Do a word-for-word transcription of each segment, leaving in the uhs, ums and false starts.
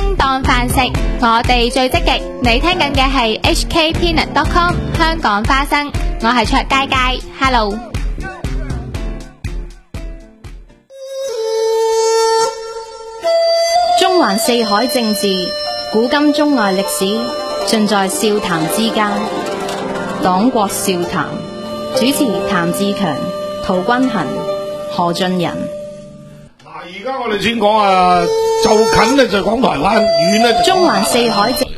叮當飯食，我哋最積極。你聽緊嘅係 H K Peanut dot com 香港花生，我係卓佳佳 ，Hello。 中環四海政治，古今中外歷史，盡在笑談之間。黨國笑談，主持譚志強、陶君衡、何俊仁。 嗱，而家我哋先講啊，就近咧就講台灣，遠咧就中環四海政。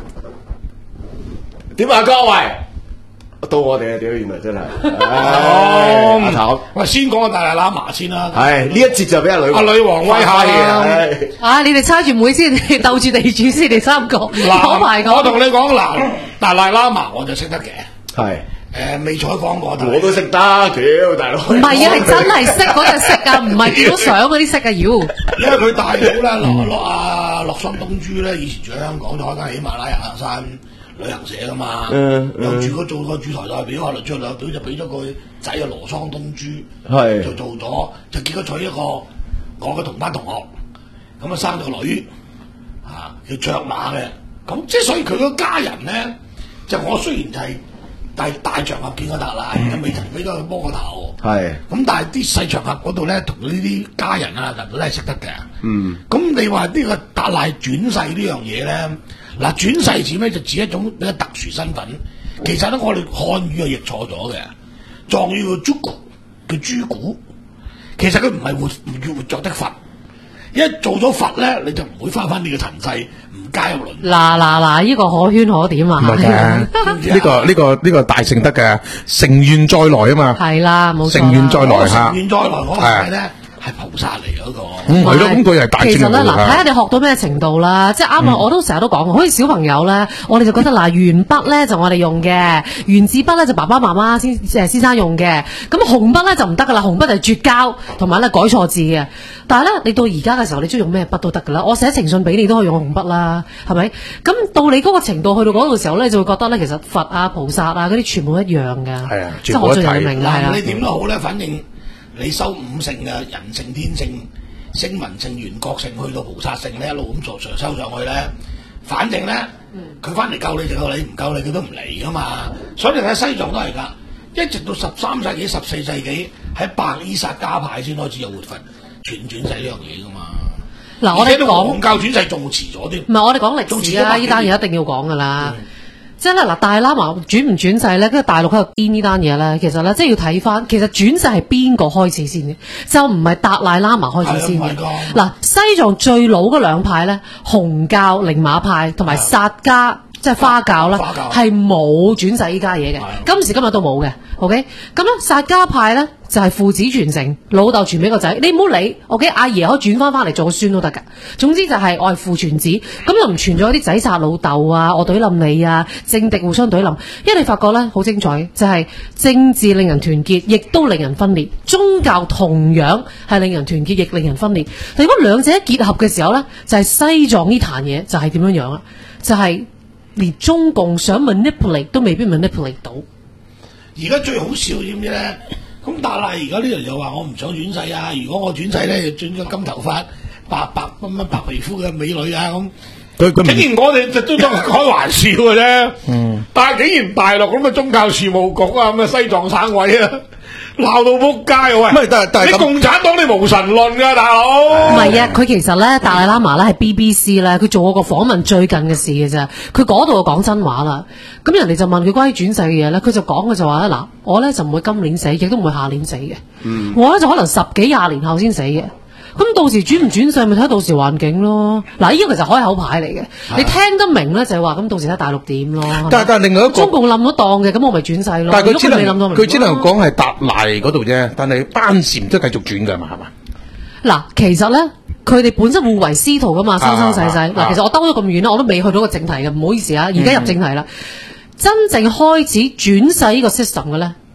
點啊，各位，到我哋啊，屌原來真係。 哦， 阿頭， 喂，先講個大大喇嘛先啦。 係呢一節就俾阿女阿女王威下嘅。 啊！你哋猜住妹先，鬥住地主先，你三個攞牌我同你講嗱，大大喇嘛我就識得嘅。 係。 誒，未採訪過， 我都識得，屌大佬。 唔係啊，係真係識嗰隻識啊，唔係見到相嗰啲識啊，妖。 因為佢大佬啦，落落啊落桑東珠咧，以前住喺香港，就開間喜馬拉雅山旅行社噶嘛， 嗯嗯、 又住嗰做個駐台代表，後來駐台代表就俾咗個仔啊羅桑東珠， 係就做咗，就結果娶一個我嘅同班同學，咁啊生咗個女，啊叫卓瑪嘅，咁即係所以佢個家人咧，就我雖然就係、是。但係大場合見過達賴，又未曾俾咗佢摸個頭。係。咁但係啲細場合嗰度咧，同呢啲家人啊，都係識得嘅。嗯。咁你話呢個達賴轉世呢樣嘢咧，嗱轉世指咩？就指一種比較特殊身份。其實咧，我哋漢語係譯錯咗嘅，藏語叫朱古，叫朱古。其實佢唔係活唔叫活着的佛，一做咗佛咧，你就唔會翻返呢個塵世。加入輪嗱嗱嗱，呢個可圈可點啊！ 唔係嘅，呢個呢個呢個大聖德嘅成願再來啊嘛， 係啦，冇錯。 成願再來嚇， 成願再來嗰個係咧係菩薩嚟嗰個， 嗯係咯，咁佢係大聖。 其實咧嗱，睇下你學到咩程度啦，即係啱啊！我都成日都講，好似小朋友咧，我哋就覺得嗱，鉛筆咧就我哋用嘅，原子筆咧就爸爸媽媽先誒先生用嘅，咁紅筆咧就唔得噶啦，紅筆就係絕交同埋咧改錯字嘅。但係咧，你到而家嘅時候，你中意用咩筆都得噶啦。我寫情信俾你都可以用紅筆啦，係咪？咁到你嗰個程度去到嗰度嘅時候咧，就會覺得咧，其實佛啊、菩薩啊嗰啲全部一樣㗎。 係啊， 即係我最明㗎，係啦。 你點都好咧，反正你收五性嘅人性、天性、聲聞性、緣覺性，去到菩薩性咧，一路咁做上收上去咧，反正咧，佢翻嚟救你就救你，唔救你佢都唔嚟噶嘛。所以你睇西藏都係㗎，一直到十三世紀、十四世紀喺白衣薩迦派先開始有活佛。轉轉世呢樣嘢噶嘛？嗱，我哋講黃教轉世仲遲咗啲。 唔係，我哋講歷史啊！呢單嘢一定要講噶啦。即係咧，嗱，大喇嘛轉唔轉世咧？跟住大陸喺度癲呢單嘢咧，其實咧，即係要睇翻，其實轉世係邊個開始先嘅？就唔係達賴喇嘛開始先嘅。嗱，西藏最老嗰兩派咧，紅教寧瑪派同埋薩迦。即係花教啦，係冇轉世依家嘢嘅，今時今日都冇嘅。OK，咁咧薩迦派咧就係、是、父子傳承，老豆傳俾個仔，你唔好理。OK，阿爺可以轉翻翻嚟做個孫都得㗎。總之就係我係父傳子，咁就唔傳咗啲仔殺老豆啊，我懟冧你啊，政敵互相懟冧。因為你發覺咧好精彩，就係、是、政治令人團結，亦都令人分裂；宗教同樣係令人團結，亦令人分裂。但如果兩者一結合嘅時候咧，就係、是、西藏呢壇嘢就係點樣樣啦，就係、是。連中共想 manipulate 都未必 manipulate 到。 而家最好笑知唔知咧？咁但係而家呢人又話我唔想轉世啊！如果我轉世咧，就轉咗金頭髮、白白乜乜白皮膚嘅美女啊咁。佢佢竟然我哋就都當係開玩笑嘅啫。嗯。但係竟然大陸咁嘅宗教事務局啊，咁嘅西藏省委啊。鬧到仆街喂！唔係，但係但係你共產黨你無神論㗎大佬。 唔係啊，佢其實咧達賴喇嘛咧係 B B C 咧，佢做過個訪問最近嘅事嘅啫。佢嗰度就講真話啦。咁人哋就問佢關於轉世嘅嘢咧，佢就講嘅就話咧嗱，我咧就唔會今年死，亦都唔會下年死嘅。嗯。我咧就可能十幾廿年後先死嘅。咁到時轉唔轉世咪睇到時環境咯。嗱，呢個其實開口牌嚟嘅，你聽得明咧就係話咁到時睇大陸點咯。 但係但係另外一個中共冧咗檔嘅，咁我咪轉世咯。 但係佢只能佢只能講係達賴嗰度啫，但係班禪都繼續轉㗎嘛，係嘛？ 嗱，其實咧佢哋本身互為師徒㗎嘛，生生世世。嗱、啊，其實我兜咗咁遠啦，我都未去到個正題嘅，唔好意思啊，而家入正題啦。嗯、真正開始轉世呢個 system 嘅咧，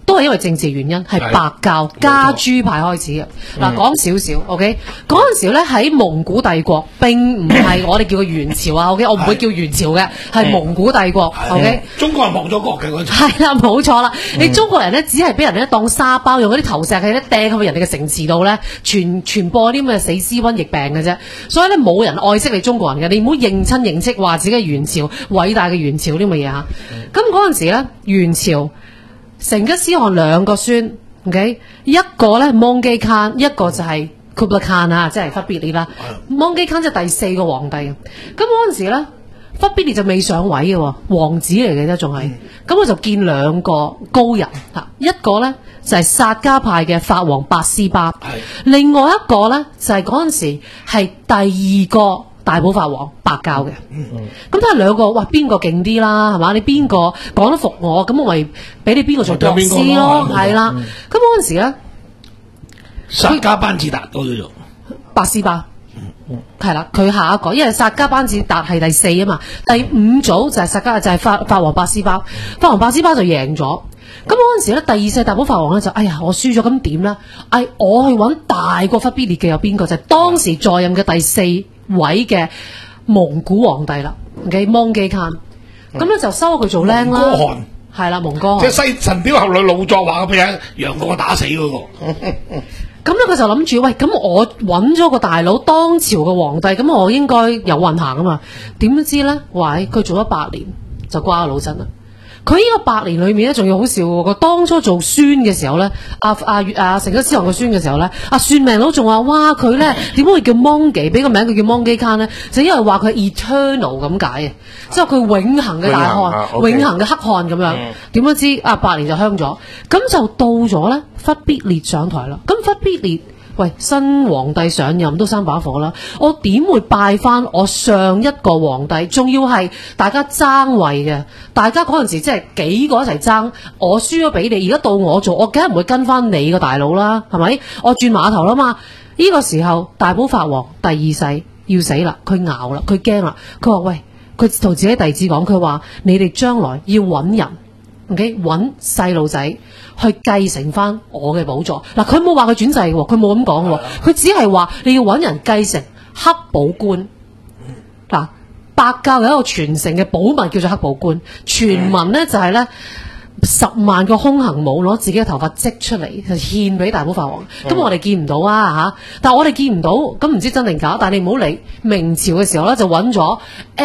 都係因為政治原因，係白教加豬派開始嘅。嗱，講少少 ，OK， 嗰陣時咧喺蒙古帝國並唔係我哋叫佢元朝啊，OK， 我唔會叫元朝嘅，係蒙古帝國 ，OK。 中國人亡咗國嘅嗰陣。 係啦，冇錯啦，你中國人咧只係俾人咧當沙包，用嗰啲投石器咧掟去人哋嘅城池度咧，傳傳播啲咁嘅死屍瘟疫病嘅啫。所以咧冇人愛惜你中國人嘅，你唔好認親認戚話自己係元朝偉大嘅元朝啲咁嘅嘢嚇。咁嗰陣時咧，元朝成吉思汗兩個孫 ，OK， 一個咧蒙基卡，一個就係庫布拉坎啊，即係忽必烈啦。蒙基卡即係第四個皇帝。咁嗰陣時咧，忽必烈就未上位嘅喎，王子嚟嘅啫，仲係。咁我就見兩個高人嚇，一個咧就係薩迦派嘅法王八思巴，另外一個咧就係嗰陣時係第二個大寶法王白教嘅。咁睇下兩個，哇邊個勁啲啦，係嘛？你邊個講得服我，咁我咪俾你邊個做國師咯，係啦。咁嗰陣時咧， 薩迦班智達都叫做八思巴。係啦，佢下一個，因為薩迦班智達係第四啊嘛，第五組就係薩迦就係、是、法法王八思巴，法王八思巴就贏咗。咁嗰陣時咧，第二世大寶法王咧就，哎呀，我輸咗，咁點咧？哎，我去揾大過忽必烈嘅有邊個？就係、是、當時在任嘅第四位嘅蒙古皇帝啦。OK， 蒙基卡，咁咧就收佢做僆啦。 蒙哥汗係啦，蒙哥汗。 即係西神雕俠侶老作話咁樣，楊過打死嗰、那個。 咁咧佢就諗住，喂，咁我揾咗個大佬當朝嘅皇帝，咁我應該有運行啊嘛？點知咧，喂，佢做咗八年就瓜老真啦。佢呢個八年裏面咧，仲要好笑喎。佢當初做孫嘅時候咧，阿阿阿成吉思汗個孫嘅時候咧，阿、啊、算命佬仲話：哇，佢咧點解會叫蒙基？俾個名佢叫蒙基卡咧，就因為話佢 eternal 咁解啊，即係佢永恆嘅大漢，永恆嘅黑漢咁樣。點樣知啊？八年就香咗，咁就到咗咧，忽必烈上台啦。咁忽必烈。喂，新皇帝上任都三把火啦，我點會拜翻我上一個皇帝？仲要係大家爭位嘅，大家嗰陣時即係幾個一齊爭，我輸咗俾你，而家到我做，我梗係唔會跟翻你個大佬啦，係咪？我轉碼頭啦嘛。呢個時候大寶法王第二世要死啦，佢熬啦，佢驚啦，佢話喂，佢同自己弟子講，佢話你哋將來要揾人。OK， 揾細路仔去繼承翻我嘅寶座。嗱，佢冇話佢轉制喎，佢冇咁講喎，佢只係話你要揾人繼承黑寶觀。嗱，白教有一個傳承嘅寶物叫做黑寶觀，傳聞咧就係咧十萬個空行母攞自己嘅頭髮織出嚟，就獻俾大寶法王。咁、嗯、我哋見唔到啊嚇，但係我哋見唔到，咁唔知真定假。但係你唔好理，明朝嘅時候咧就揾咗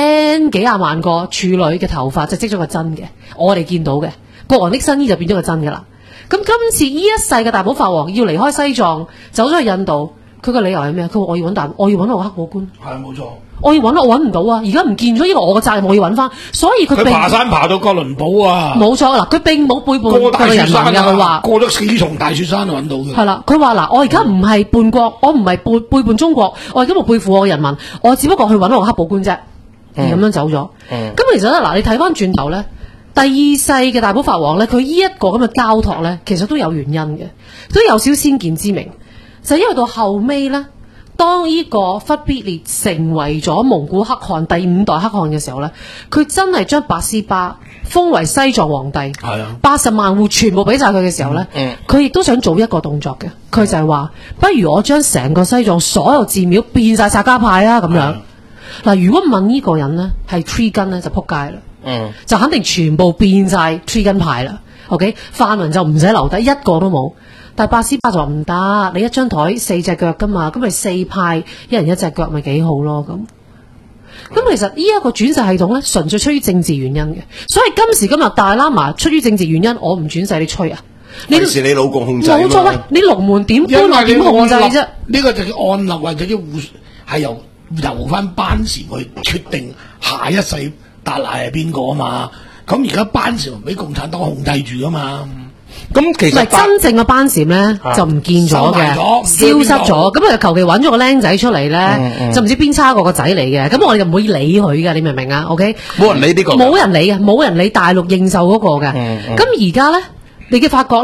N 幾廿萬個處女嘅頭髮，就織咗個真嘅。我哋見到嘅國王的新衣就變咗個真嘅啦。咁今次呢一世嘅大寶法王要離開西藏，走咗去印度，佢個理由係咩？佢話我要揾大，我要揾我黑寶觀。係冇錯。我要揾，我揾唔到啊！而家唔見咗，呢個我嘅責任，我要揾翻。所以佢佢爬山爬到哥倫堡啊！ 冇錯嗱，佢並冇背叛佢嘅人民嘅。佢話過咗四重大雪山就揾到嘅。係啦， 佢話嗱，我而家唔係叛國，我唔係背背叛中國，我而家冇背負我嘅人民，我只不過去揾我黑寶觀啫，而咁樣走咗。咁、嗯、其實咧，嗱，你睇翻轉頭咧，第二世嘅大寶法王咧，佢呢一個咁嘅交託咧，其實都有原因嘅，都有少先見之明，就係、因為到後尾咧。當呢個忽必烈成為咗蒙古黑汗第五代黑汗嘅時候呢，佢真係將八思巴封為西藏皇帝，八十萬戶全部俾晒佢嘅時候呢，佢亦都想做一個動作嘅，佢就係話，不如我將成個西藏所有寺廟變晒薩迦派啊咁樣。嗱，如果問呢個人呢係 Tree 根呢，就撲街啦，嗯，就肯定全部變晒 Tree 根派啦。OK， 泛民就唔使留低一個都冇。但係八思巴就話唔得，你一張台四隻腳噶嘛，咁咪四派一人一隻腳咪幾好咯咁。咁其實呢一個轉世系統咧，純粹出於政治原因嘅，所以今時今日大喇嘛出於政治原因，我唔轉世你吹啊！ 你是你老公控制， 冇錯喂，你龍門點搬我點控制啫？ 呢個就叫按立或者叫互係由由翻班禪去決定下一世達賴係邊個啊嘛？咁而家班禪俾共產黨控制住啊嘛？ 咁其實真正嘅班禪咧、啊、就唔見咗嘅，消失咗。咁啊，求其揾咗個僆仔出嚟咧、嗯嗯，就唔知邊差過個仔嚟嘅。咁我哋就唔會理佢嘅，你明唔明啊 ？OK， 冇人理呢個， 冇人理啊，冇人理大陸認受嗰個嘅。咁而家咧，你嘅發覺咧，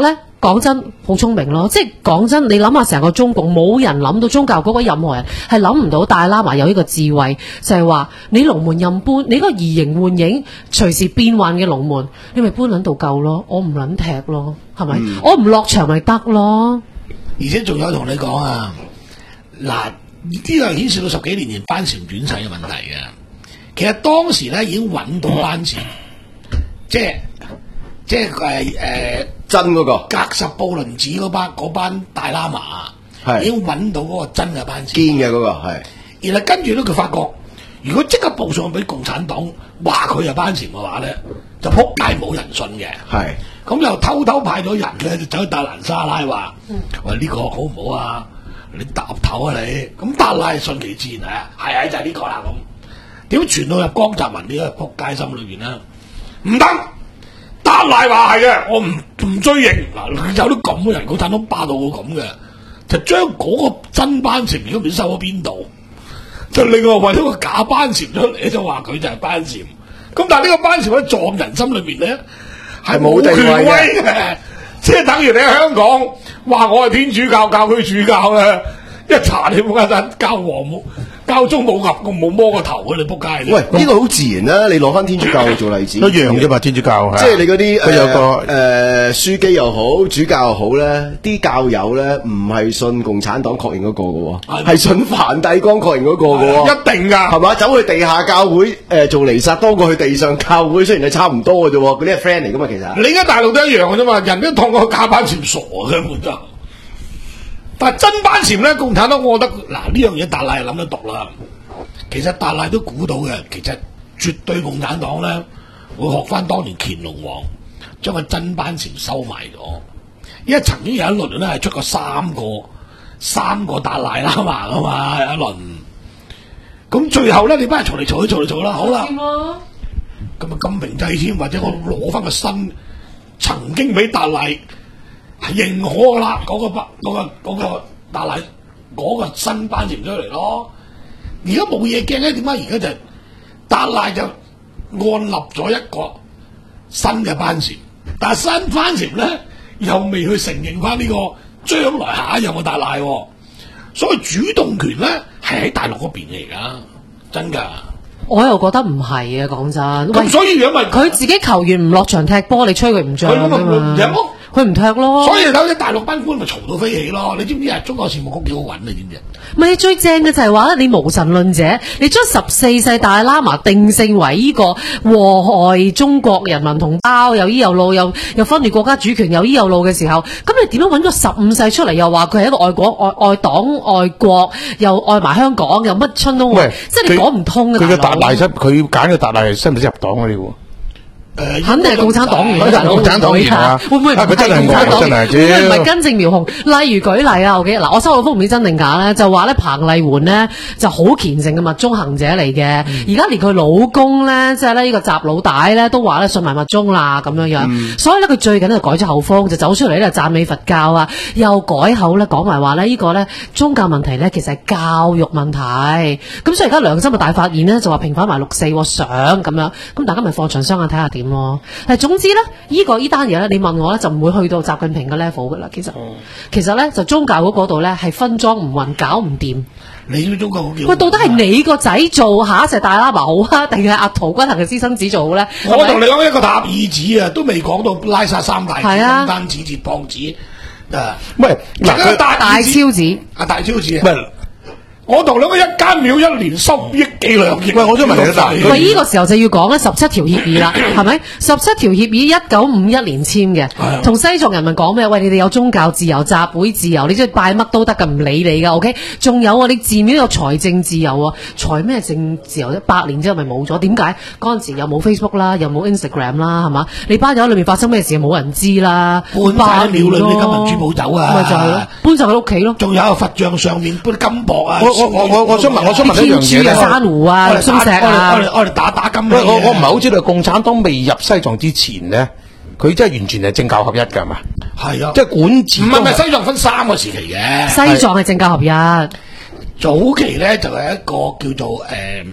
講真好聰明咯，即係講真，你諗下成個中共冇人諗到宗教嗰位任何人係諗唔到大喇嘛有呢個智慧，就係話你龍門任搬，你嗰個移形換影隨時變幻嘅龍門，你咪搬撚到夠咯，我唔撚踢咯，係咪？嗯、我唔落場咪得咯。 而且仲有同你講啊，嗱呢個牽涉到十幾年前班禪轉世嘅問題嘅。其實當時咧已經揾到班禪，即係即係誒誒真嗰個格什布倫寺嗰班嗰班大喇嘛，係已經揾到嗰個真嘅班禪， 堅嘅嗰個係。 然後跟住咧佢發覺，如果即刻報上俾共產黨話佢係班禪嘅話咧，就撲街冇人信嘅。係咁又偷偷派咗人咧，就走去達蘭沙拉話：喂，呢個好唔好啊？你搭頭啊你！咁達賴順其自然啊，係啊就係呢個啦咁。點傳到入江澤民呢個撲街心裏邊咧？唔得，達賴話係嘅，我唔唔追認嗱，有啲咁嘅人，共產黨霸道到咁嘅，就將嗰個真班禪如果唔知收咗邊度，就另外為咗個假班禪出嚟，就話佢就係班禪。咁但係呢個班禪喺藏人心裏邊咧係冇權威嘅，即係等於你喺香港話我係天主教教區主教咧，一查你冇間教皇冇。教宗冇岌個冇摸個頭嘅你仆街！ 喂，呢、這個好自然啦、啊！你攞翻天主教去做例子， 一樣啫嘛，天主教即係你嗰啲佢有個誒、呃、書記又好，主教又好咧，啲教友咧唔係信共產黨確認嗰個嘅喎，係信梵蒂岡確認嗰個嘅喎， 一定㗎， 係嘛？走去地下教會誒、呃、做彌撒多過去地上教會，雖然係差唔多嘅啫喎，嗰啲係 friend 嚟㗎嘛，其實。你而家大陸都一樣嘅啫嘛，人都當個假班禪傻嘅根本就。但係真班禪咧，共產黨我覺得嗱呢樣嘢達賴係諗得毒啦。其實達賴都估到嘅，其實絕對共產黨咧會學翻當年乾隆王將個真班禪收埋咗，因為曾經有一輪咧係出過三個三個達賴喇嘛噶嘛有一輪，咁最後咧你班人嘈嚟嘈去嘈嚟嘈啦，好啦，咁啊金瓶濟添，或者我攞翻個新曾經俾達賴認可啦嗰、嗰個嗰、嗰個嗰、嗰個達賴嗰個新班禪出嚟咯。而家冇嘢驚咧，點解而家就達賴就按立咗一個新嘅班禪，但係新班禪咧又未去承認翻呢個將來下一任嘅達賴，所以主動權咧係喺大陸嗰邊嚟噶，真噶。 我又覺得唔係啊，講真。 咁所以因為佢自己球員唔落場踢波，你吹佢唔漲啊嘛。佢唔踢咯， 所以睇啲大陸班官咪嘈到飛起咯！你知唔知啊？中國事務局幾好揾你知唔知？ 唔係最正嘅就係話咧，你無神論者，你將十四世大喇嘛定性為呢個禍害中國人民同胞，又依又路，又又分裂國家主權，又依又路嘅時候，咁你點樣揾個十五世出嚟？又話佢係一個愛國、愛愛黨、愛國，又愛埋香港，又乜春都愛，即係你講唔通嘅。 佢嘅達賴，佢揀嘅達賴係識唔識入黨嗰啲喎？ 誒， 肯定係共產黨員， 共產黨員啊！ 會唔會唔係共產黨員？會唔會唔係根正苗紅？例如舉例啊，OK，嗱，我收到封唔知真定假咧，就話咧彭麗媛咧就好虔誠嘅密宗行者嚟嘅，而家連佢老公咧，即係咧呢個習老大咧都話咧信埋密宗啦咁樣樣，所以咧佢最近咧改咗口風，就走出嚟咧讚美佛教啊，又改口咧講埋話咧呢個咧宗教問題咧其實係教育問題，咁所以而家良心嘅大發現咧就話平反埋六四相咁樣，咁大家咪放長雙眼睇下點。但係總之咧，依、這個依單嘢咧，你問我咧就唔會去到習近平嘅 level 噶啦。其實，嗯、其實咧就宗教嗰度咧係分贓唔勻，搞唔掂。 你都宗教好叫喂，到底係你個仔做下一隻大喇嘛好啊，定係阿陶君行嘅私生子做好咧？ 我同你講一個塔爾子啊，都未講到拉薩三大子、金丹子、哲蚌子啊。 喂，嗱， 大大超子， 阿大超子啊。我同你講一間廟一年收億幾兩億。喂， 我想問你一答。 喂，呢個時候就要講咧十七條協議啦，係咪？十七條協議一九五一年簽嘅，同西藏人民講咩？喂，你哋有宗教自由、集會自由，你即係拜乜都得噶，唔理你噶。OK， 仲有啊，你寺廟有財政自由啊，財咩政自由啫？百年之後咪冇咗？點解？嗰陣時又冇 Facebook 啦，又冇 Instagram 啦，係嘛？你班友裏面發生咩事冇人知啦。 搬晒廟裏面金銀珠寶走啊， 咪就係咯，搬晒佢屋企咯。 仲有佛像上面嗰啲金箔啊。 我我我我想問，我想問一樣嘢咧。 珊瑚啊，松石啊， 我哋我哋打打金。 我我唔係好知道，共產黨未入西藏之前咧，佢真係完全係政教合一㗎，係嘛？係啊，即係管治。唔係唔係，西藏分三個時期嘅。 西藏係政教合一。 早期咧就係一個叫做誒，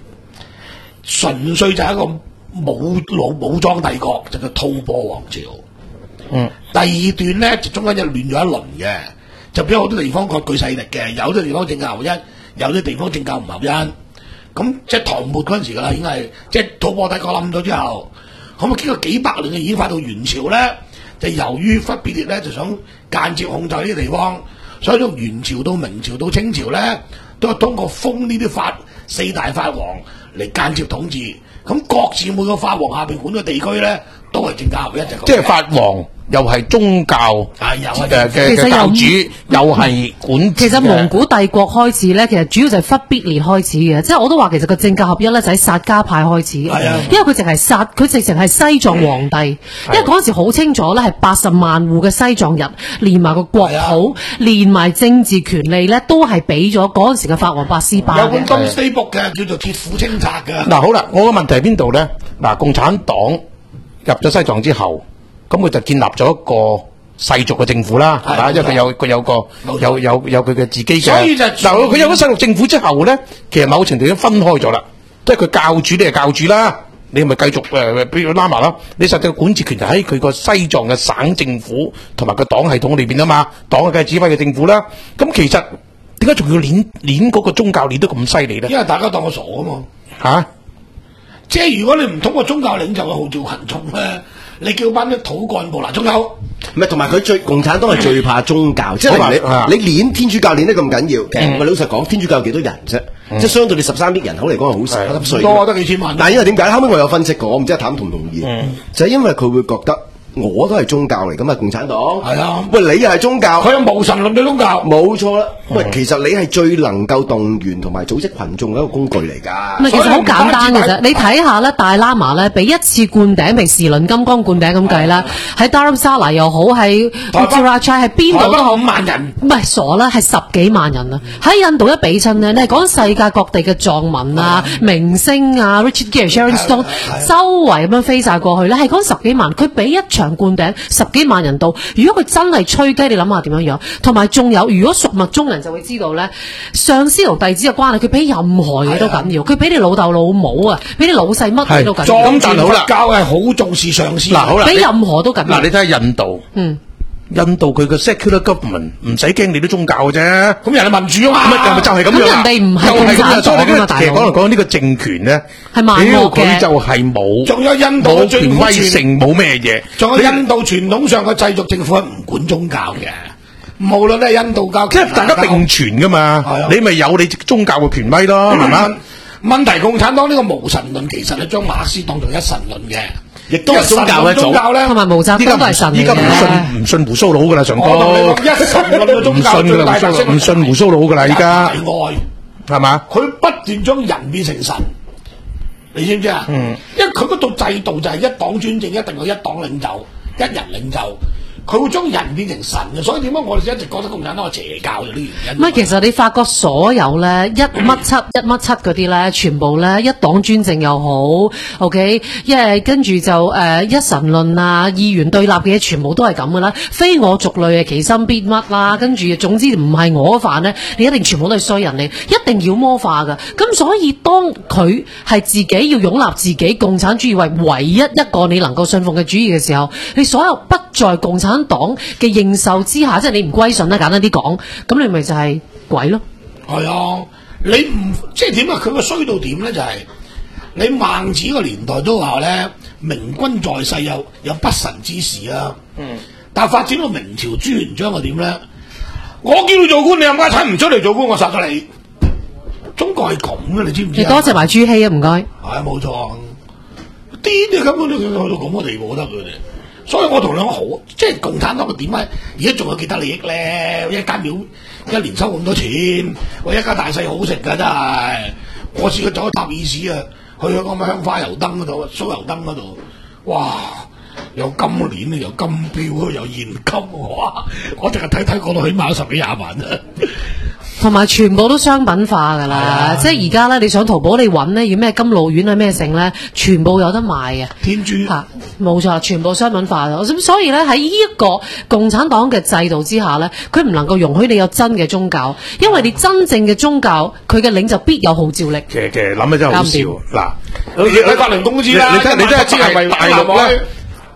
純粹就係一個武武武裝帝國，就叫吐蕃王朝。 嗯。第二段咧就中間就亂咗一輪嘅，就俾好多地方割據勢力嘅，有啲地方政教合一，有啲地方政教唔合一。咁即係唐末嗰陣時㗎啦，已經係即係吐蕃帝國冧咗之後，咁啊經過幾百年嘅演化到元朝咧，就由於忽必烈咧就想間接控制呢啲地方，所以從元朝到明朝到清朝咧，都係通過封呢啲法四大法王嚟間接統治。咁各自每個法王下邊管嘅地區咧，都係政教合一隻。 即係法王又係宗教係又係嘅嘅嘅教主，又係管。 其實蒙古帝國開始咧，其實主要就係忽必烈開始嘅，即係我都話其實個政教合一咧就喺薩迦派開始嘅。係啊，因為佢淨係薩，佢直情係西藏皇帝。因為嗰陣時好清楚咧，係八十萬戶嘅西藏人，連埋個國土，連埋政治權利咧，都係俾咗嗰陣時嘅法王八思巴嘅。 有本《Domesday Book》嘅，叫做《鐵虎清冊》嘅。 嗱好啦，我個問題喺邊度咧？嗱，共產黨入咗西藏之後。咁佢就建立咗一個世俗嘅政府啦，係嘛？因為佢有佢有個有有有佢嘅自己嘅。 所以就嗱，佢有咗世俗政府之後咧，其實某程度已經分開咗啦。即係佢教主，你係教主啦，你咪繼續誒，比如拉埋啦。你實際管治權就喺佢個西藏嘅省政府同埋個黨系統裏邊啊嘛，黨嘅指揮嘅政府啦。咁其實點解仲要攣攣嗰個宗教攣得咁犀利咧？ 因為大家當我傻啊嘛。 嚇、啊！ 即係如果你唔通過宗教領袖嘅號召群眾咧。你叫班啲土幹部嗱，仲有唔係同埋佢最共產黨係最怕宗教，即係你你練天主教練得咁緊要，其實我老實講，天主教有幾多人啫？即係相對你十三億人口嚟講係好少，十歲多得幾千萬。 但係因為點解？後尾我有分析過，我唔知阿譚同唔同意，就係因為佢會覺得我都係宗教嚟，咁啊共產黨係啊， 喂你又係宗教， 佢有無神論嘅宗教， 冇錯啦。喂，其實你係最能夠動員同埋組織群眾嘅一個工具嚟㗎。 唔係，其實好簡單嘅啫。你睇下咧，大喇嘛咧，俾一次灌頂，譬如時輪金剛灌頂咁計啦，喺 Dharamsala 又好，喺 Ujjara 係邊度都好， 五萬人， 唔係傻啦，係十幾萬人啊！喺印度一比親咧，你係講世界各地嘅藏民啊、明星啊、Richard Gere、Sharon Stone， 周圍咁樣飛晒過去咧，係講十幾萬，佢俾一場灌頂十幾萬人到。如果佢真係吹雞，你諗下點樣樣？同埋仲有，如果熟麥中人就會知道咧，上司同弟子嘅關係，佢比任何嘢都緊要。佢比你老豆老母啊，比你老細乜嘢都緊要。 藏傳佛教係好重視上司， 嗱好啦， 比任何都緊要。 嗱，你睇下印度，嗯。印度佢個 secular government 唔使驚你啲宗教嘅啫， 咁人係民主啊嘛， 咪就係咁樣。 咁人哋唔係共產黨㗎嘛，大佬。 其實講嚟講呢個政權咧， 係萬惡嘅， 佢就係冇， 仲有印度冇權威性，冇咩嘢。 仲有印度傳統上嘅制度政府係唔管宗教嘅，無論係印度教， 即係大家並存噶嘛。你咪有你宗教嘅權威咯，係嘛？ 問題共產黨呢個無神論其實係將馬克思當做一神論嘅。 亦都係宗教一種， 同埋毛澤東都係神嚟嘅。 依家唔信唔信胡鬚佬噶啦，上哥。 一神論嘅宗教最大特色唔信胡鬚佬噶啦，依家愛係嘛？ 佢不斷將人變成神，你知唔知啊？嗯。因為佢嗰套制度就係一黨專政，一定有一黨領袖、一人領袖。佢會將人變成神嘅，所以點解我哋一直覺得共產黨係邪教嘅呢原因？ 唔係，其實你發覺所有咧一乜七一乜七嗰啲咧，全部咧一黨專政又好 ，OK， 一係跟住就誒、呃、一神論啊，二元對立嘅嘢，全部都係咁嘅啦。非我族類啊，其心必乜啦，跟住總之唔係我飯咧，你一定全部都係衰人嚟，一定妖魔化㗎。咁所以當佢係自己要擁立自己共產主義為唯一一個你能夠信奉嘅主義嘅時候，你所有不在共產黨嘅認受之下，即係你唔歸順啦，簡單啲講，咁你咪就係鬼咯。 係啊，你唔即係點啊？佢個衰到點咧？就係、是、你孟子個年代都話咧，明君在世有有不臣之事啊。嗯。但係發展到明朝朱元璋係點咧？我叫你做官，你冚家鏟唔出嚟做官，我殺咗你。中國係咁嘅，你知唔知啊？ 你多謝埋朱熹啊，唔該。 係冇錯，啲啲根本都去到咁嘅地步得佢哋。所以我同你講好，即係共產黨嘅點解而家仲有幾多利益咧？一間廟一年收咁多錢，喂一家大細好食㗎真係。我試過走去塔爾市啊，去咗個咩香花油燈嗰度、酥油燈嗰度，哇！有金鏈啊，有金錶啊，有現金哇！我淨係睇睇嗰度起碼有十幾廿萬啊！ 同埋全部都商品化㗎啦，啊、即係而家咧，你上淘寶你揾咧，要咩金露丸啊咩剩咧，全部有得賣嘅。 天珠嚇，冇錯，全部商品化咗。咁所以咧喺呢一個共產黨嘅制度之下咧，佢唔能夠容許你有真嘅宗教，因為你真正嘅宗教，佢嘅領袖必有號召力。 其實其實諗起真係好笑嗱， 你睇法輪功都知啦， 你睇你睇知係咪大陸咧？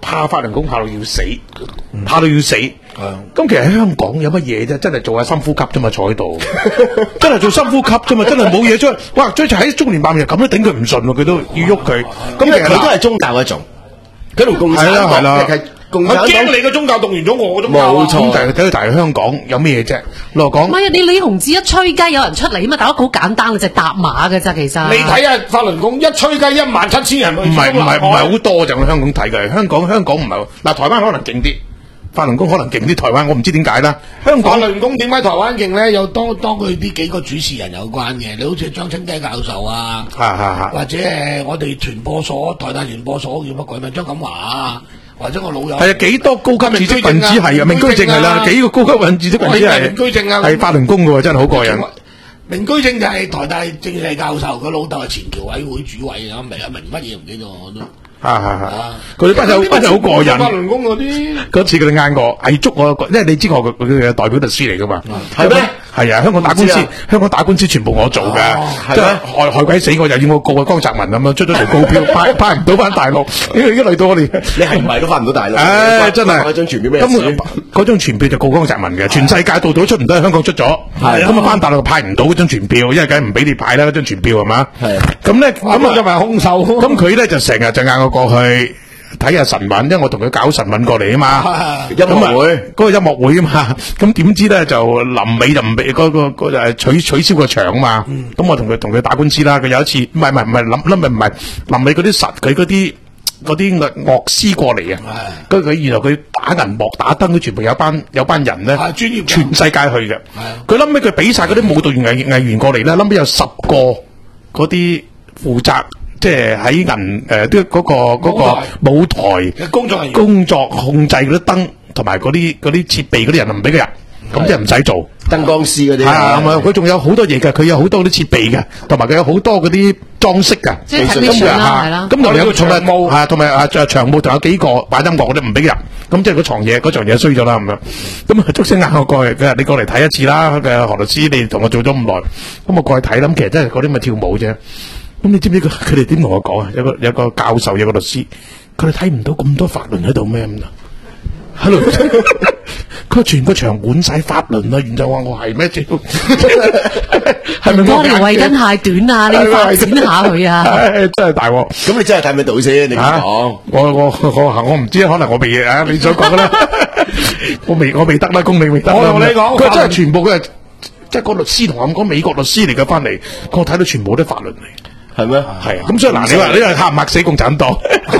怕法輪功怕到要死，怕到要死。咁其實喺香港有乜嘢啫？真係做下深呼吸啫嘛，坐喺度，真係做深呼吸啫嘛，真係冇嘢出。哇！追住喺中聯辦入咁都頂佢唔順喎，佢都要喐佢。咁其實佢都係宗教一種，佢同共產黨係啦係共產黨驚你嘅宗教動員咗我嘅宗教啊冇錯咁但係睇睇香港有咩嘢啫？老實講唔。係啊，你李洪志一吹雞，有人出嚟啊嘛，大家好簡單嘅，就係搭馬嘅咋，其實。 你睇下法輪功一吹雞一萬七千人去唔係唔係唔係好好多就喺香港睇嘅，香港香港唔係嗱，台灣可能勁啲，法輪功可能勁啲，台灣我唔知點解啦。香法港輪功點解台灣勁咧？有當當佢呢幾個主持人有關嘅，你好似張清基教授啊， 嚇嚇嚇， 或者誒我哋傳播所台大傳播所叫乜鬼名張錦華啊，或者我老友係啊，幾多高級知識分子係啊，明居正係啦，幾個高級分知識分子係明居正啊， 係法輪功嘅喎，真係好過癮。 明居正就係台大政治系教授，佢老豆係前僑委會主委啊，明啊明乜嘢唔記得我都。 嚇嚇嚇，佢哋班友班友好過癮。 法輪功嗰啲嗰次佢哋嗌我係捉我，因為你知我佢佢嘅代表律師嚟噶嘛， 係咩？ 係啊，香港打官司知啊， 香港打官司全部我做㗎， 係咩即係害害鬼死我，又要我告啊江澤民咁樣，出咗條告票，派派唔到翻大陸，因為一嚟到我哋， 你係唔係都翻唔到大陸？ 唉真係嗰張傳票咩咁事？ 嗰張傳票就告江澤民嘅，全世界度度都出唔到，香港出咗， 係咁啊翻大陸派唔到嗰張傳票，因為梗係唔俾你派啦嗰張傳票係嘛， 係咁咧咁啊，就咪兇手。 咁佢咧就成日就嗌我過去睇下神韻，因為我同佢搞神韻過嚟啊嘛， 音樂會嗰個音樂會啊嘛，咁點知咧就臨尾就唔俾嗰個個誒取取消個場啊嘛，咁我同佢同佢打官司啦。佢有一次唔係唔係唔係臨臨尾唔係臨尾嗰啲實佢嗰啲嗰啲樂樂師過嚟啊，跟住佢原來佢打銀幕打燈，佢全部有班有班人咧， 係專業嘅全世界去嘅。佢臨尾佢俾晒嗰啲舞蹈員藝藝員過嚟咧，臨尾有十個嗰啲負責。即係喺銀誒啲嗰個嗰個舞台嘅工作人員工作控制嗰啲燈同埋嗰啲嗰啲設備嗰啲人唔俾佢入，咁即係唔使做。 燈光師嗰啲係啊，咁啊佢仲有好多嘢嘅，佢有好多啲設備嘅，同埋佢有好多嗰啲裝飾嘅。 即係技術 technician 咁啦，係啦。 咁同埋有長務係同埋啊長長務，仲有幾個擺音樂嗰啲唔俾佢入，咁即係嗰床嘢嗰床嘢衰咗啦咁樣。咁啊，竹聲嗌我過嚟，佢話你過嚟睇一次啦。嘅何律師，你同我做咗咁耐，咁我過去睇啦。咁其實真係嗰啲咪跳舞啫。咁你知唔知佢佢哋點同我講啊？有個有個教授有個律師，佢哋睇唔到咁多法輪喺度咩咁啊？喺度，佢話全個場滿晒法輪啊！然就話我係咩？係咪我條圍巾太短啊！你要發展下佢啊！ 唉真係大鑊！ 咁你真係睇唔睇到先？你啊！ 講我我我我唔知，可能我未啊！你想講啦，我未我未得啦，公理未得啦。 我同你講佢真係全部佢係即係個律師同我咁講，美國律師嚟嘅翻嚟，我睇到全部都法輪嚟。 係咩？ 係啊，咁所以嗱，你話你話嚇唔嚇死共產黨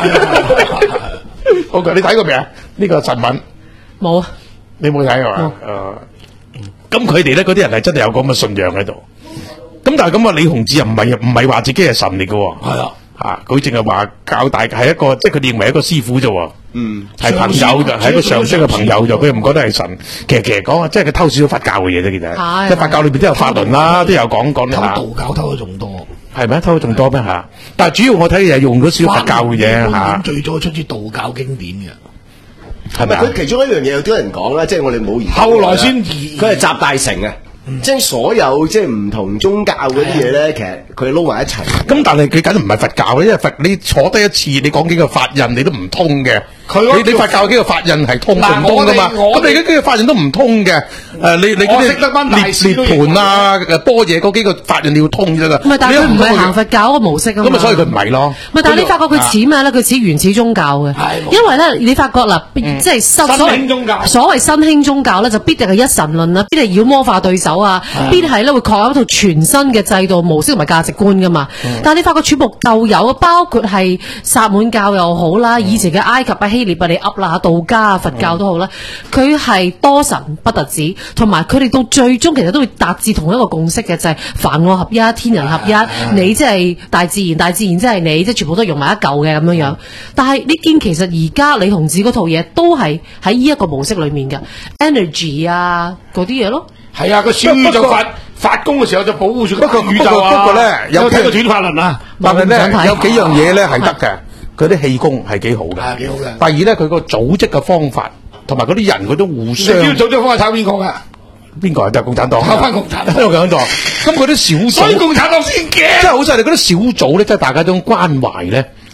？O K，你睇過未啊？呢個新聞冇啊， 你冇睇係嘛？誒，咁佢哋咧嗰啲人係真係有咁嘅信仰喺度。咁但係咁啊，李洪志又唔係唔係話自己係神嚟嘅喎。 係啊， 嚇佢淨係話教大係一個，即係佢哋認為一個師傅啫喎。 嗯， 係朋友就係一個上升嘅朋友就，佢又唔覺得係神。其實其實講啊，即係佢偷少咗佛教嘅嘢啫，其實。 係即係佛教裏邊都有法輪啦，都有講講偷下。 道教偷得仲多。 係咪偷得仲多咩嚇？但係主要我睇係用咗少佛教嘅嘢嚇， 最早出自道教經典嘅， 係咪啊？ 佢其中一樣嘢有啲人講啦，即係我哋冇研究。 後來先移佢係集大成啊！即係所有即係唔同宗教嗰啲嘢咧，其實佢撈埋一齊。 咁但係佢梗係唔係佛教咧？因為佛你坐低一次，你講幾個法印你都唔通嘅。 佢嗰你你佛教幾個法印係通嗱唔通噶嘛？ 我哋我哋咁你嗰幾個法印都唔通嘅。誒，你你嗰我識得班大啲師都涅涅盤啊、誒般若嗰幾個法印你要通啫啦。 唔係，但係佢唔係行佛， 佛教嗰個模式啊嘛。 咁啊，所以佢唔係咯。 唔係，但係你發覺佢似咩咧？佢似原始宗教嘅， 係因為咧，你發覺嗱，即係所新所興宗教謂所謂新興宗教咧，就必定係一神論啦，必定妖魔化對手啊，必係咧會確立一套全新嘅制度模式同埋價值觀噶嘛。但係你發覺全部舊有，包括係薩滿教又好啦，以前嘅埃及啊、希臘啊、你噏啦、道家啊、佛教都好啦，佢係多神不特止，同埋佢哋到最終其實都會達至同一個共識嘅，就係凡我合一、天人合一，你即係大自然，大自然即係你，即係全部都融埋一嚿嘅咁樣樣。但係呢件其實而家李洪志嗰套嘢都係喺呢一個模式裏面嘅 energy 啊嗰啲嘢咯。 係啊，個小宇宙發發功嘅時候就保護住個不過宇宙啊。 不過咧有有睇過短法輪啊？ 但係我唔想睇咧有幾樣嘢咧係得嘅，佢啲氣功係幾好嘅。 係幾好嘅。 第二咧，佢個組織嘅方法同埋嗰啲人佢都互你相。 知道組織方法炒邊個㗎？ 邊個啊？都係共產黨。 炒返共產黨都係共產黨。咁嗰啲小組， 所以共產黨先驚。 真係好犀利。嗰啲小組咧，即係大家種關懷咧，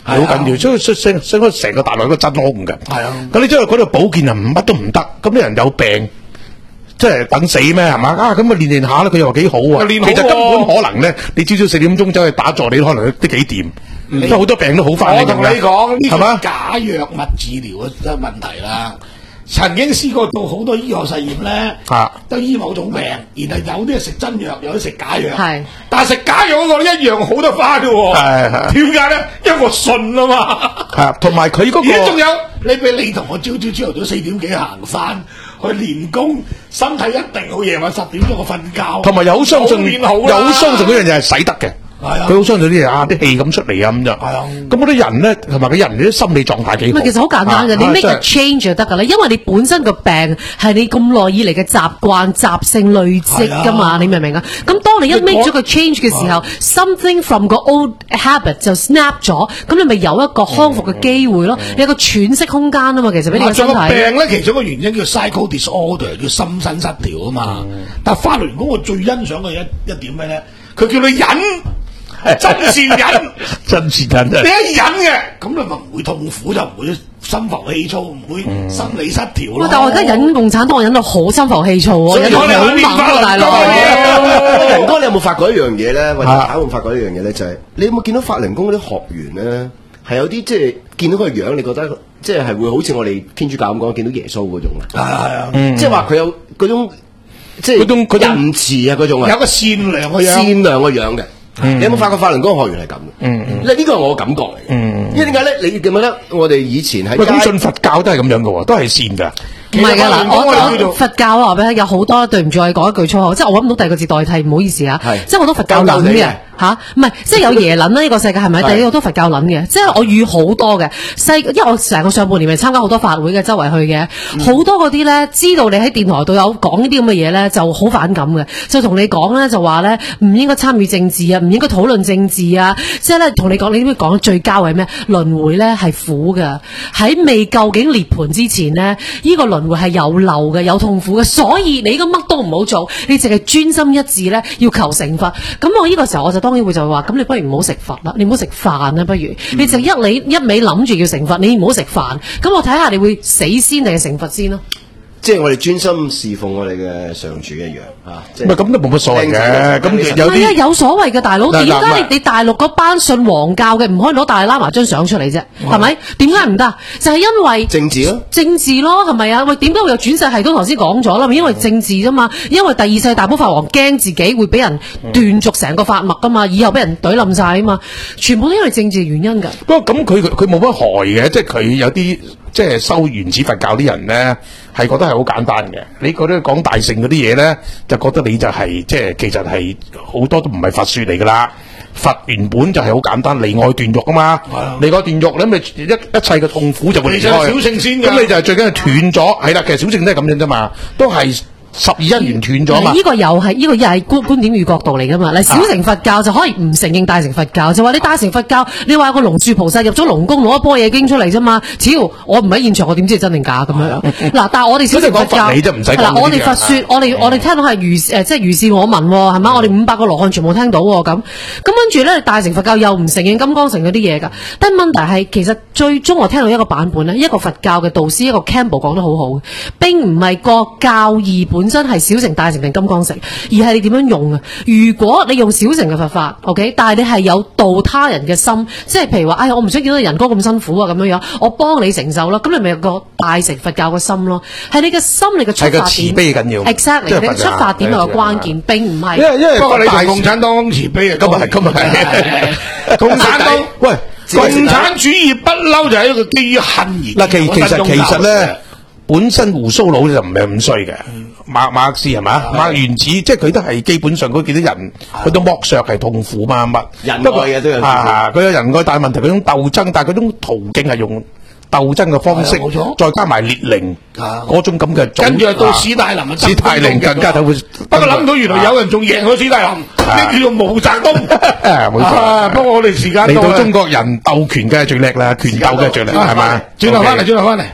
好緊要，所以所以成成個成個大陸一個真空嘅。 係啊， 咁你即係嗰度保健又唔乜都唔得，咁啲人有病。即係等死咩係嘛？啊咁啊練練下咧，佢又話幾好啊！ 練好喎其實根本可能咧，你朝早四點鐘走去打坐，你可能都幾掂，因為好多病都好翻。 我同你講呢係嘛個假藥物治療嘅問題啦。曾經試過做好多醫學實驗咧， 啊都醫某種病，然後有啲係食真藥，有啲食假藥。 係但係食假藥嗰個一樣好得翻嘅喎。 係係點解咧？因為我信啊嘛。 係同埋佢嗰而家仲個有你俾你同我朝朝朝頭早四點幾行翻去練功，身體一定好夜晚十點鐘我瞓覺。 同埋又好相信， 早練好啦又好相信嗰樣嘢係使得嘅。 係啊佢好相信啲嘢啊，啲氣咁出嚟啊咁就。 係啊咁嗰啲人咧，同埋佢人啲心理狀態幾好。 唔係，其實好簡單嘅， 啊你 make 啊 a change 就得㗎啦。因為你本身個病係你咁耐以嚟嘅習慣、習性累積㗎嘛，你明唔明啊？咁當你一 make 咗個 change 嘅時候，something from 個 old habit 就 snap 咗，咁你咪有一個康復嘅機會咯，你有個喘息空間啊嘛。其實俾你個身體。 個病咧，其中一個原因叫 psycho disorder，叫心身失調啊嘛。但係法輪功我最欣賞嘅一一點咩咧？佢叫你忍。真善忍， 真善忍你啊！ 一忍嘅，咁你咪唔會痛苦，就唔會心浮氣躁，唔會心理失調咯。 喂但我而家忍共產黨，我忍到好心浮氣躁喎，忍到好猛喎，大佬。 仁哥，你有冇發覺一樣嘢咧？或者大家有冇發覺一樣嘢咧？就係你有冇見到法輪功嗰啲學員咧，係有啲即係見到佢個樣，你覺得即係係會好似我哋天主教咁講，見到耶穌嗰種啊？ 係啊係啊， 即係話佢有嗰種即嗰種嗰種係仁慈啊嗰種啊， 有個善良嘅樣。 善良嘅樣嘅。你有冇發覺法輪功學員係咁嘅？ 嗯嗯呢呢個係我嘅感覺嚟嘅。 嗯因為點解咧？你記唔記得我哋以前喺喂，咁街信佛教都係咁樣嘅喎，都係善㗎。 唔係㗎嗱，我我哋叫做我佛教啊話俾你聽，有好多對唔住，我講一句粗口，即係我揾唔到第二個字代替，唔好意思啊。 係即係好多佛教撚嘅嚇，唔係即係有耶撚啦，呢個世界係咪？ 係第二個都佛教撚嘅，即係我遇好多嘅細，因為我成個上半年咪參加好多法會嘅，周圍去嘅，好多嗰啲咧知道你喺電台度有講呢啲咁嘅嘢咧，就好反感嘅，就同你講咧就話咧唔應該參與政治啊，唔應該討論政治啊，即係咧同你講，你知唔知講最交係咩？輪迴咧係苦嘅，喺未究竟涅槃之前咧，呢個輪迴係有漏嘅，有痛苦嘅，所以你應該乜都唔好做，你淨係專心一致咧，要求成佛。咁我呢個時候我就當然會就話，咁你不如唔好食佛啦，你唔好食飯啦，不如、嗯、你就一你一味諗住要成佛，你唔好食飯。咁我睇下你會死先定係成佛先咯。 即係我哋專心侍奉我哋嘅上主一樣啊！即唔係咁都冇乜所謂嘅，咁有唔係啊， 啲有所謂嘅大佬，點嗱嗱唔係解你你大陸嗰班信黃教嘅唔可以攞大喇嘛張相出嚟啫？係咪？點解唔得？就係因為政治咯。 政治咯，係咪啊？喂，點解會有轉世系統？頭先講咗啦，咪因為政治啫嘛，因為第二世大寶法王驚自己會俾人斷續成個法脈噶嘛，以後俾人懟冧晒啊嘛，全部都因為政治原因㗎。 不過咁佢佢冇乜害嘅，即係佢有啲即係修原始佛教啲人咧，係覺得係好簡單嘅。你覺得講大乘嗰啲嘢咧，就覺得你就係、即係其實係好多都唔係佛說嚟噶啦。佛原本就係好簡單，離愛斷欲啊嘛。離愛斷欲，你咪一一切嘅痛苦就會離開。 其實係小乘先㗎咁你就係最緊係斷咗，係啦。其實小乘都係咁樣啫嘛，都係。十二因緣斷咗嘛？ 呢個又係呢個又係觀觀點與角度嚟噶嘛？嗱，小乘佛教就可以唔承認大乘佛教，就話你大乘佛教，你話有個龍樹菩薩入咗龍宮攞一波嘢經出嚟啫嘛？超我唔喺現場，我點知係真定假咁樣？嗱，但係我哋小乘佛教， 你就唔使講嗱，我哋佛說，我哋我哋聽到係如誒，即係如是我聞係嘛？我哋五百個羅漢全部聽到喎咁，咁跟住咧，大乘佛教又唔承認金剛乘嗰啲嘢㗎。但問題係其實最終我聽到一個版本咧，一個佛教嘅導師一個 Campbell 講得好好，並唔係個教義本身係小乘、大乘定金剛乘，而係你點樣用啊？如果你用小乘嘅佛法 ，OK， 但係你係有度他人嘅心，即係譬如話，哎，我唔想見到人哥咁辛苦啊，咁樣樣，我幫你承受啦，咁你咪有個大乘佛教嘅心咯，係你嘅心，你嘅出發點， 係個慈悲緊要 ，exactly，你嘅出發點係個關鍵，並唔係。 因為因為不過你大同共產黨慈悲啊， 今日係今日係共產黨喂， 共產主義不嬲就係一個基於恨而嗱，其其實其實咧，本身胡鬚佬就唔係咁衰嘅。馬馬克思係嘛？馬原始即係佢都係基本上嗰幾啲人，佢都剝削係痛苦嘛乜？ 仁愛嘅都有啊，佢有仁愛，但係問題嗰種鬥爭，但係嗰種途徑係用鬥爭嘅方式，再加埋列寧嗰種咁嘅， 跟住到史大林啊， 史大林更加就會。 不過諗到原來有人仲贏過史大林，呢叫做毛澤東。 冇錯。 不過我哋時間嚟到中國人鬥權梗係最叻啦，拳鬥梗係最叻，係嘛？ 轉頭翻嚟，轉頭翻嚟。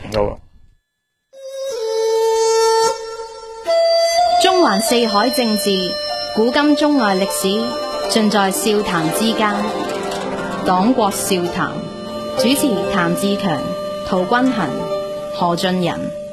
中環四海政治，古今中外歷史，盡在笑談之間。黨國笑談， 主持譚志強、陶君衡、何俊仁。